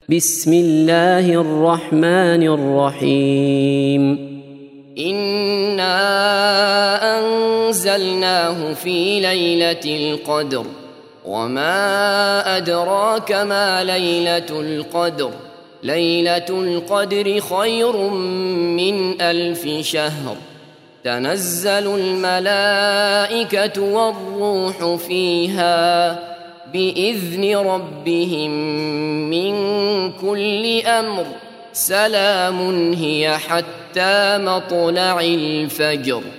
بسم الله الرحمن الرحيم إنا أنزلناه في ليلة القدر وما أدراك ما ليلة القدر ليلة القدر خير من 1000 شهر تنزل الملائكة والروح فيها بإذن ربهم من كل أمر سلام هي حتى مطلع الفجر.